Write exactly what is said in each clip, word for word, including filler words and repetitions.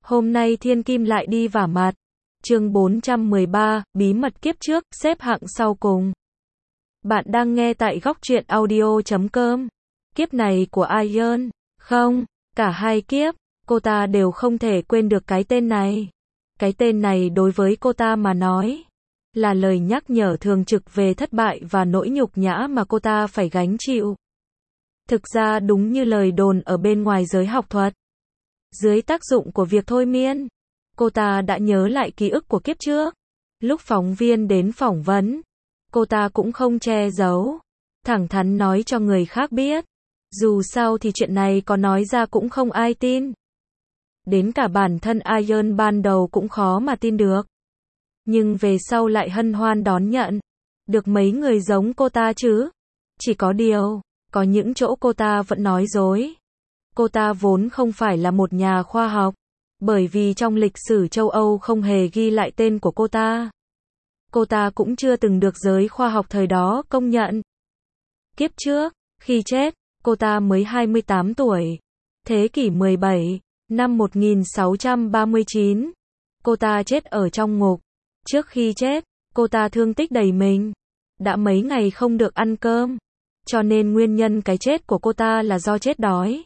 Hôm nay thiên kim lại đi vả mặt. Chương bốn trăm mười ba, bí mật kiếp trước, xếp hạng sau cùng. Bạn đang nghe tại góc truyện audio chấm com. Kiếp này của Iron, không, cả hai kiếp, cô ta đều không thể quên được cái tên này. Cái tên này đối với cô ta mà nói, là lời nhắc nhở thường trực về thất bại và nỗi nhục nhã mà cô ta phải gánh chịu. Thực ra đúng như lời đồn ở bên ngoài giới học thuật. Dưới tác dụng của việc thôi miên, cô ta đã nhớ lại ký ức của kiếp trước. Lúc phóng viên đến phỏng vấn, cô ta cũng không che giấu, thẳng thắn nói cho người khác biết. Dù sao thì chuyện này có nói ra cũng không ai tin. Đến cả bản thân Iron ban đầu cũng khó mà tin được. Nhưng về sau lại hân hoan đón nhận. Được mấy người giống cô ta chứ. Chỉ có điều, có những chỗ cô ta vẫn nói dối. Cô ta vốn không phải là một nhà khoa học, bởi vì trong lịch sử châu Âu không hề ghi lại tên của cô ta. Cô ta cũng chưa từng được giới khoa học thời đó công nhận. Kiếp trước, khi chết, cô ta mới hai mươi tám tuổi. Thế kỷ mười bảy, năm một nghìn sáu trăm ba mươi chín, cô ta chết ở trong ngục. Trước khi chết, cô ta thương tích đầy mình. Đã mấy ngày không được ăn cơm, cho nên nguyên nhân cái chết của cô ta là do chết đói.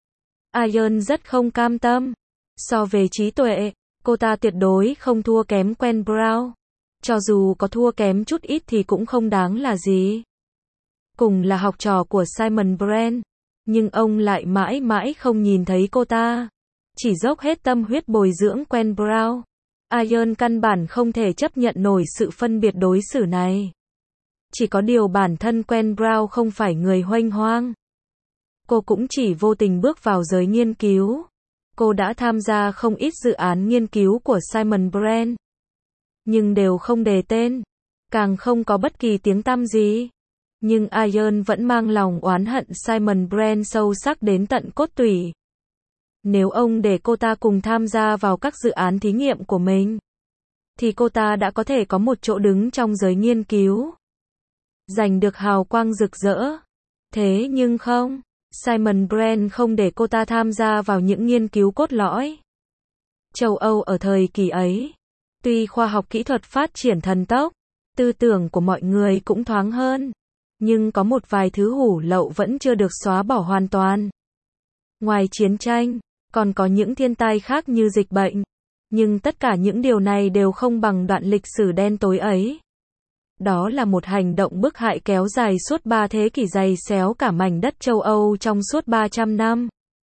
Iron rất không cam tâm. So về trí tuệ, cô ta tuyệt đối không thua kém Quen Brown. Cho dù có thua kém chút ít thì cũng không đáng là gì. Cùng là học trò của Simon Brand, nhưng ông lại mãi mãi không nhìn thấy cô ta. Chỉ dốc hết tâm huyết bồi dưỡng Quen Brown. Iron căn bản không thể chấp nhận nổi sự phân biệt đối xử này. Chỉ có điều bản thân Quen Brown không phải người huênh hoang. Cô cũng chỉ vô tình bước vào giới nghiên cứu. Cô đã tham gia không ít dự án nghiên cứu của Simon Brand, nhưng đều không đề tên, càng không có bất kỳ tiếng tăm gì. Nhưng Iron vẫn mang lòng oán hận Simon Brand sâu sắc đến tận cốt tủy. Nếu ông để cô ta cùng tham gia vào các dự án thí nghiệm của mình, thì cô ta đã có thể có một chỗ đứng trong giới nghiên cứu, giành được hào quang rực rỡ. Thế nhưng không, Simon Brand không để cô ta tham gia vào những nghiên cứu cốt lõi. Châu Âu ở thời kỳ ấy, tuy khoa học kỹ thuật phát triển thần tốc, tư tưởng của mọi người cũng thoáng hơn, nhưng có một vài thứ hủ lậu vẫn chưa được xóa bỏ hoàn toàn. Ngoài chiến tranh, còn có những thiên tai khác như dịch bệnh, nhưng tất cả những điều này đều không bằng đoạn lịch sử đen tối ấy. Đó là một hành động bức hại kéo dài suốt ba thế kỷ, giày xéo cả mảnh đất châu Âu trong suốt ba trăm năm.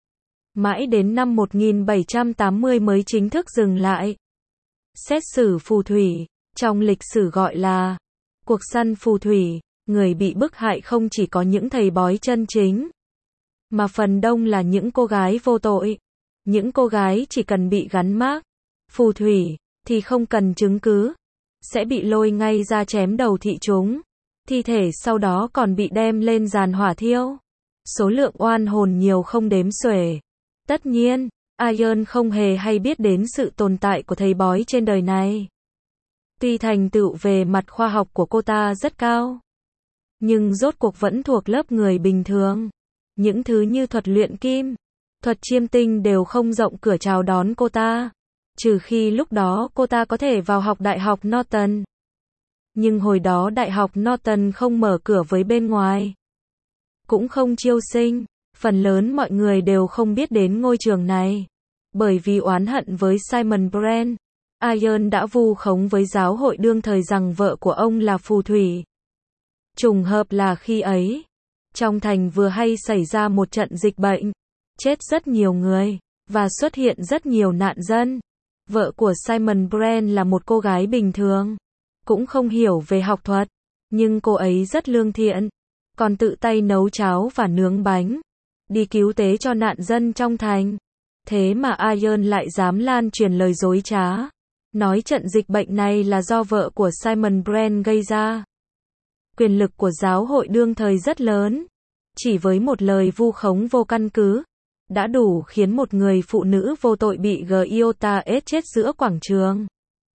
Mãi đến năm một nghìn bảy trăm tám mươi mới chính thức dừng lại. Xét xử phù thủy, trong lịch sử gọi là cuộc săn phù thủy, người bị bức hại không chỉ có những thầy bói chân chính, mà phần đông là những cô gái vô tội. Những cô gái chỉ cần bị gắn mác phù thủy, thì không cần chứng cứ, sẽ bị lôi ngay ra chém đầu thị chúng. Thi thể sau đó còn bị đem lên giàn hỏa thiêu. Số lượng oan hồn nhiều không đếm xuể. Tất nhiên, Iron không hề hay biết đến sự tồn tại của thầy bói trên đời này. Tuy thành tựu về mặt khoa học của cô ta rất cao, nhưng rốt cuộc vẫn thuộc lớp người bình thường. Những thứ như thuật luyện kim, thuật chiêm tinh đều không rộng cửa chào đón cô ta. Trừ khi lúc đó cô ta có thể vào học Đại học Norton. Nhưng hồi đó Đại học Norton không mở cửa với bên ngoài, cũng không chiêu sinh. Phần lớn mọi người đều không biết đến ngôi trường này. Bởi vì oán hận với Simon Brand, Iron đã vu khống với giáo hội đương thời rằng vợ của ông là phù thủy. Trùng hợp là khi ấy, trong thành vừa hay xảy ra một trận dịch bệnh, chết rất nhiều người, và xuất hiện rất nhiều nạn dân. Vợ của Simon Brand là một cô gái bình thường, cũng không hiểu về học thuật, nhưng cô ấy rất lương thiện, còn tự tay nấu cháo và nướng bánh, đi cứu tế cho nạn dân trong thành. Thế mà Iron lại dám lan truyền lời dối trá, nói trận dịch bệnh này là do vợ của Simon Brand gây ra. Quyền lực của giáo hội đương thời rất lớn, chỉ với một lời vu khống vô căn cứ, đã đủ khiến một người phụ nữ vô tội bị Giota ết chết giữa quảng trường.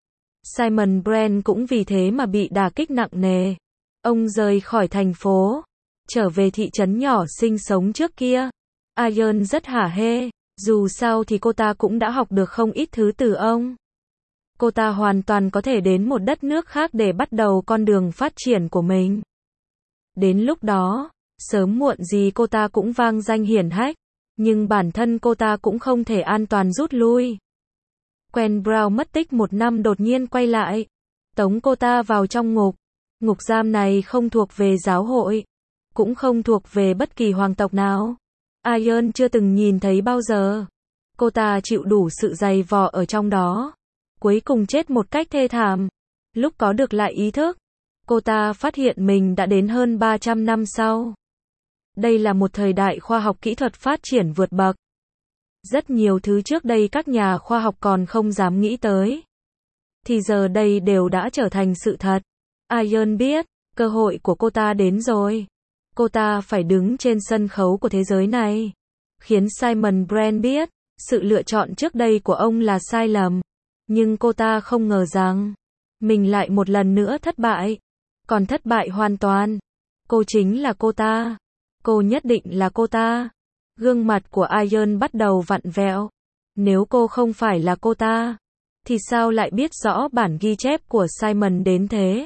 Simon Brand cũng vì thế mà bị đả kích nặng nề. Ông rời khỏi thành phố, trở về thị trấn nhỏ sinh sống trước kia. Iron rất hả hê, Dù sao thì cô ta cũng đã học được không ít thứ từ ông. Cô ta hoàn toàn có thể đến một đất nước khác để bắt đầu con đường phát triển của mình. Đến lúc đó, sớm muộn gì cô ta cũng vang danh hiển hách, nhưng bản thân cô ta cũng không thể an toàn rút lui. Quen Brown mất tích một năm đột nhiên quay lại, tống cô ta vào trong ngục. Ngục giam này không thuộc về giáo hội, cũng không thuộc về bất kỳ hoàng tộc nào. Iron chưa từng nhìn thấy bao giờ. Cô ta chịu đủ sự dày vò ở trong đó, cuối cùng chết một cách thê thảm. Lúc có được lại ý thức, cô ta phát hiện mình đã đến hơn ba trăm năm sau. Đây là một thời đại khoa học kỹ thuật phát triển vượt bậc. Rất nhiều thứ trước đây các nhà khoa học còn không dám nghĩ tới, thì giờ đây đều đã trở thành sự thật. Iron biết, cơ hội của cô ta đến rồi. Cô ta phải đứng trên sân khấu của thế giới này. Khiến Simon Brand biết, sự lựa chọn trước đây của ông là sai lầm. Nhưng cô ta không ngờ rằng, mình lại một lần nữa thất bại. Còn thất bại hoàn toàn. Cô chính là cô ta. Cô nhất định là cô ta. Gương mặt của Iron bắt đầu vặn vẹo. Nếu cô không phải là cô ta, thì sao lại biết rõ bản ghi chép của Simon đến thế?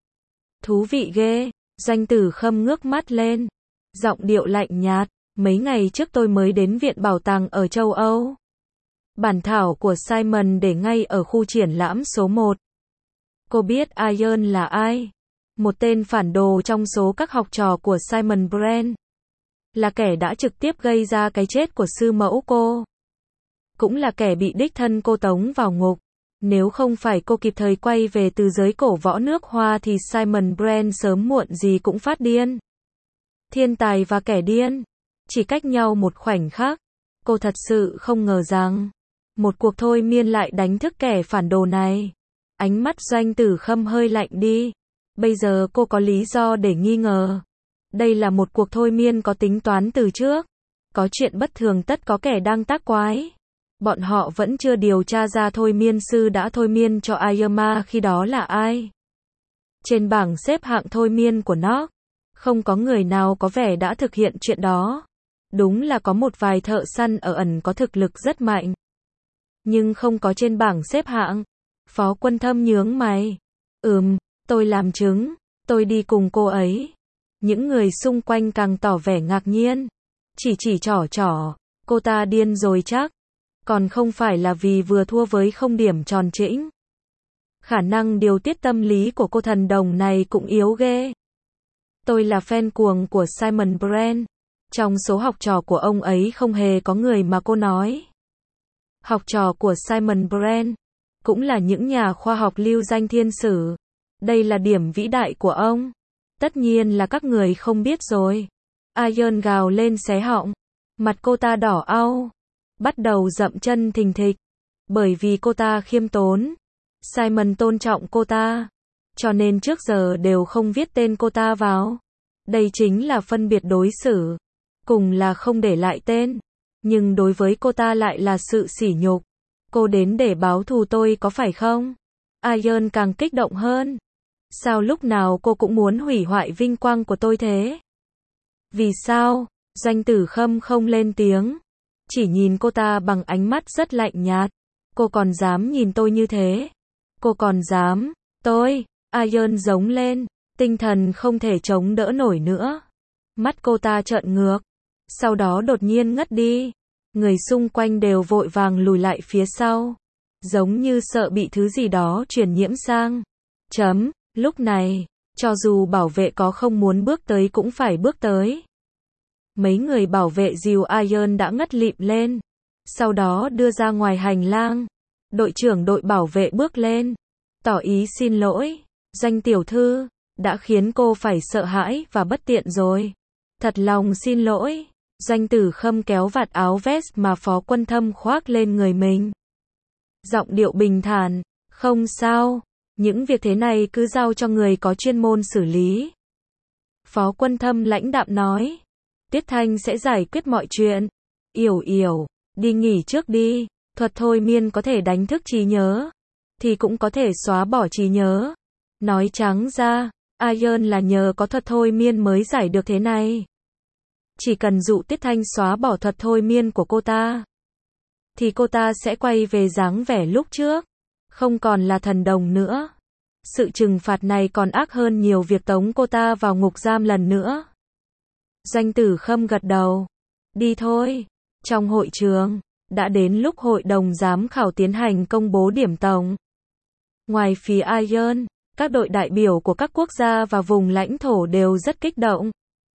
Thú vị ghê. Doanh Tử Khâm ngước mắt lên, giọng điệu lạnh nhạt. Mấy ngày trước tôi mới đến viện bảo tàng ở châu Âu. Bản thảo của Simon để ngay ở khu triển lãm số một. Cô biết Iron là ai? Một tên phản đồ trong số các học trò của Simon Brand. Là kẻ đã trực tiếp gây ra cái chết của sư mẫu cô. Cũng là kẻ bị đích thân cô tống vào ngục. Nếu không phải cô kịp thời quay về từ giới cổ võ nước Hoa thì Simon Brand sớm muộn gì cũng phát điên. Thiên tài và kẻ điên, chỉ cách nhau một khoảnh khắc. Cô thật sự không ngờ rằng, một cuộc thôi miên lại đánh thức kẻ phản đồ này. Ánh mắt Doanh Tử Khâm hơi lạnh đi. Bây giờ cô có lý do để nghi ngờ. Đây là một cuộc thôi miên có tính toán từ trước. Có chuyện bất thường tất có kẻ đang tác quái. Bọn họ vẫn chưa điều tra ra thôi miên sư đã thôi miên cho Ayama khi đó là ai. Trên bảng xếp hạng thôi miên của nó, không có người nào có vẻ đã thực hiện chuyện đó. Đúng là có một vài thợ săn ở ẩn có thực lực rất mạnh, nhưng không có trên bảng xếp hạng. Phó Quân Thâm nhướng mày. Ừm, tôi làm chứng, tôi đi cùng cô ấy. Những người xung quanh càng tỏ vẻ ngạc nhiên. Chỉ chỉ trỏ trỏ, cô ta điên rồi chắc. Còn không phải là vì vừa thua với không điểm tròn trĩnh. Khả năng điều tiết tâm lý của cô thần đồng này cũng yếu ghê. Tôi là fan cuồng của Simon Brand. Trong số học trò của ông ấy không hề có người mà cô nói. Học trò của Simon Brand cũng là những nhà khoa học lưu danh thiên sử. Đây là điểm vĩ đại của ông. Tất nhiên là các người không biết rồi. Iron gào lên xé họng. Mặt cô ta đỏ au. Bắt đầu dậm chân thình thịch. Bởi vì cô ta khiêm tốn. Simon tôn trọng cô ta. Cho nên trước giờ đều không viết tên cô ta vào. Đây chính là phân biệt đối xử. Cùng là không để lại tên. Nhưng đối với cô ta lại là sự sỉ nhục. Cô đến để báo thù tôi có phải không? Iron càng kích động hơn. Sao lúc nào cô cũng muốn hủy hoại vinh quang của tôi thế? Vì sao? Doanh Tử Khâm không lên tiếng. Chỉ nhìn cô ta bằng ánh mắt rất lạnh nhạt. Cô còn dám nhìn tôi như thế? Cô còn dám? Tôi? Iron giống lên. Tinh thần không thể chống đỡ nổi nữa. Mắt cô ta trợn ngược. Sau đó đột nhiên ngất đi. Người xung quanh đều vội vàng lùi lại phía sau. Giống như sợ bị thứ gì đó truyền nhiễm sang. Chấm. Lúc này, cho dù bảo vệ có không muốn bước tới cũng phải bước tới. Mấy người bảo vệ dìu Iron đã ngất lịm lên. Sau đó đưa ra ngoài hành lang. Đội trưởng đội bảo vệ bước lên. Tỏ ý xin lỗi. Doanh tiểu thư, đã khiến cô phải sợ hãi và bất tiện rồi. Thật lòng xin lỗi. Doanh Tử Khâm kéo vạt áo vest mà Phó Quân Thâm khoác lên người mình. Giọng điệu bình thản. Không sao. Những việc thế này cứ giao cho người có chuyên môn xử lý. Phó Quân Thâm lãnh đạm nói. Tiết Thanh sẽ giải quyết mọi chuyện. Yểu yểu, đi nghỉ trước đi. Thuật thôi miên có thể đánh thức trí nhớ, thì cũng có thể xóa bỏ trí nhớ. Nói trắng ra, Iron là nhờ có thuật thôi miên mới giải được thế này. Chỉ cần dụ Tiết Thanh xóa bỏ thuật thôi miên của cô ta, thì cô ta sẽ quay về dáng vẻ lúc trước, không còn là thần đồng nữa. Sự trừng phạt này còn ác hơn nhiều việc tống cô ta vào ngục giam lần nữa. Doanh Tử Khâm gật đầu. Đi thôi. Trong hội trường, đã đến lúc hội đồng giám khảo tiến hành công bố điểm tổng. Ngoài phía Iron, các đội đại biểu của các quốc gia và vùng lãnh thổ đều rất kích động.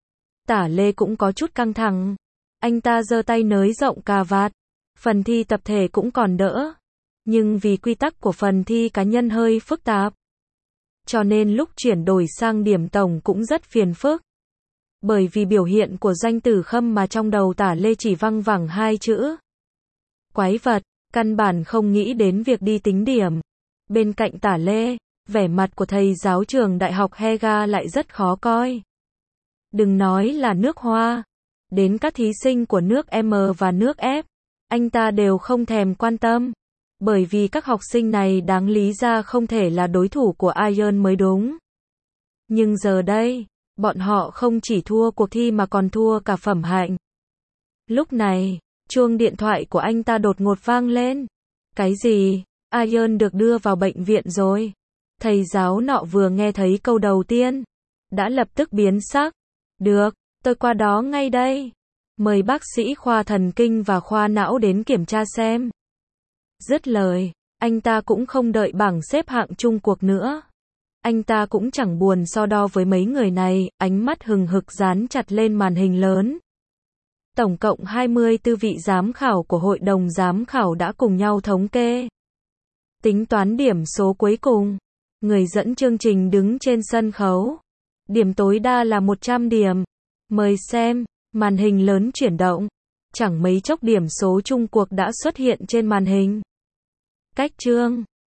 Tả Lê cũng có chút căng thẳng. Anh ta giơ tay nới rộng cà vạt. Phần thi tập thể cũng còn đỡ. Nhưng vì quy tắc của phần thi cá nhân hơi phức tạp, cho nên lúc chuyển đổi sang điểm tổng cũng rất phiền phức. Bởi vì biểu hiện của Doanh Tử Khâm mà trong đầu Tả Lê chỉ văng vẳng hai chữ. Quái vật, căn bản không nghĩ đến việc đi tính điểm. Bên cạnh Tả Lê, vẻ mặt của thầy giáo trường đại học Hega lại rất khó coi. Đừng nói là nước Hoa, đến các thí sinh của nước M và nước F, anh ta đều không thèm quan tâm. Bởi vì các học sinh này đáng lý ra không thể là đối thủ của Iron mới đúng. Nhưng giờ đây, bọn họ không chỉ thua cuộc thi mà còn thua cả phẩm hạnh. Lúc này, chuông điện thoại của anh ta đột ngột vang lên. Cái gì? Iron được đưa vào bệnh viện rồi. Thầy giáo nọ vừa nghe thấy câu đầu tiên, đã lập tức biến sắc. Được, tôi qua đó ngay đây. Mời bác sĩ khoa thần kinh và khoa não đến kiểm tra xem. Dứt lời, anh ta cũng không đợi bảng xếp hạng chung cuộc nữa. Anh ta cũng chẳng buồn so đo với mấy người này, ánh mắt hừng hực dán chặt lên màn hình lớn. Tổng cộng hai mươi tư vị giám khảo của hội đồng giám khảo đã cùng nhau thống kê. Tính toán điểm số cuối cùng. Người dẫn chương trình đứng trên sân khấu. Điểm tối đa là một trăm điểm. Mời xem, màn hình lớn chuyển động. Chẳng mấy chốc điểm số chung cuộc đã xuất hiện trên màn hình. Cách chương